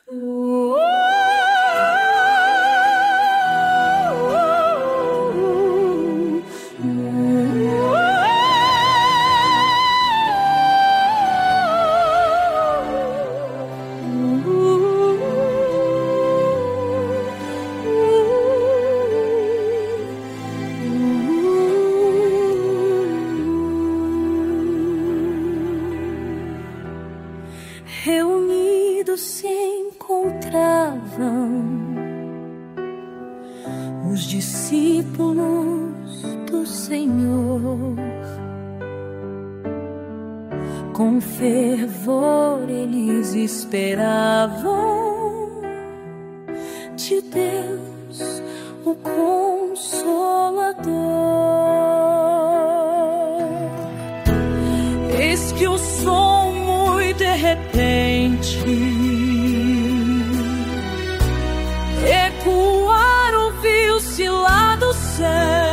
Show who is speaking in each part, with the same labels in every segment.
Speaker 1: Reunidos se encontravam os discípulos do Senhor. Com fervor eles esperavam de Deus o Consolador. Eis que o som muito de repente ecoar ouviu-se lá do céu,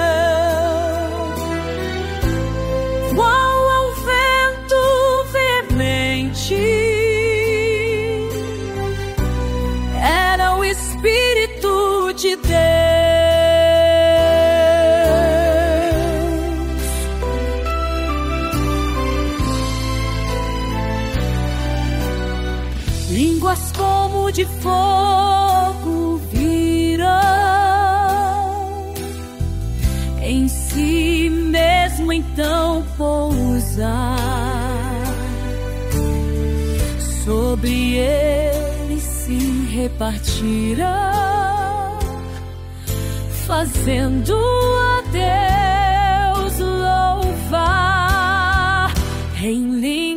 Speaker 1: qual ao vento veemente. Era o Espírito de Deus. Línguas como de fogo viram, em si mesmo então pousar, sobre eles se repartiram, fazendo a Deus louvar em línguas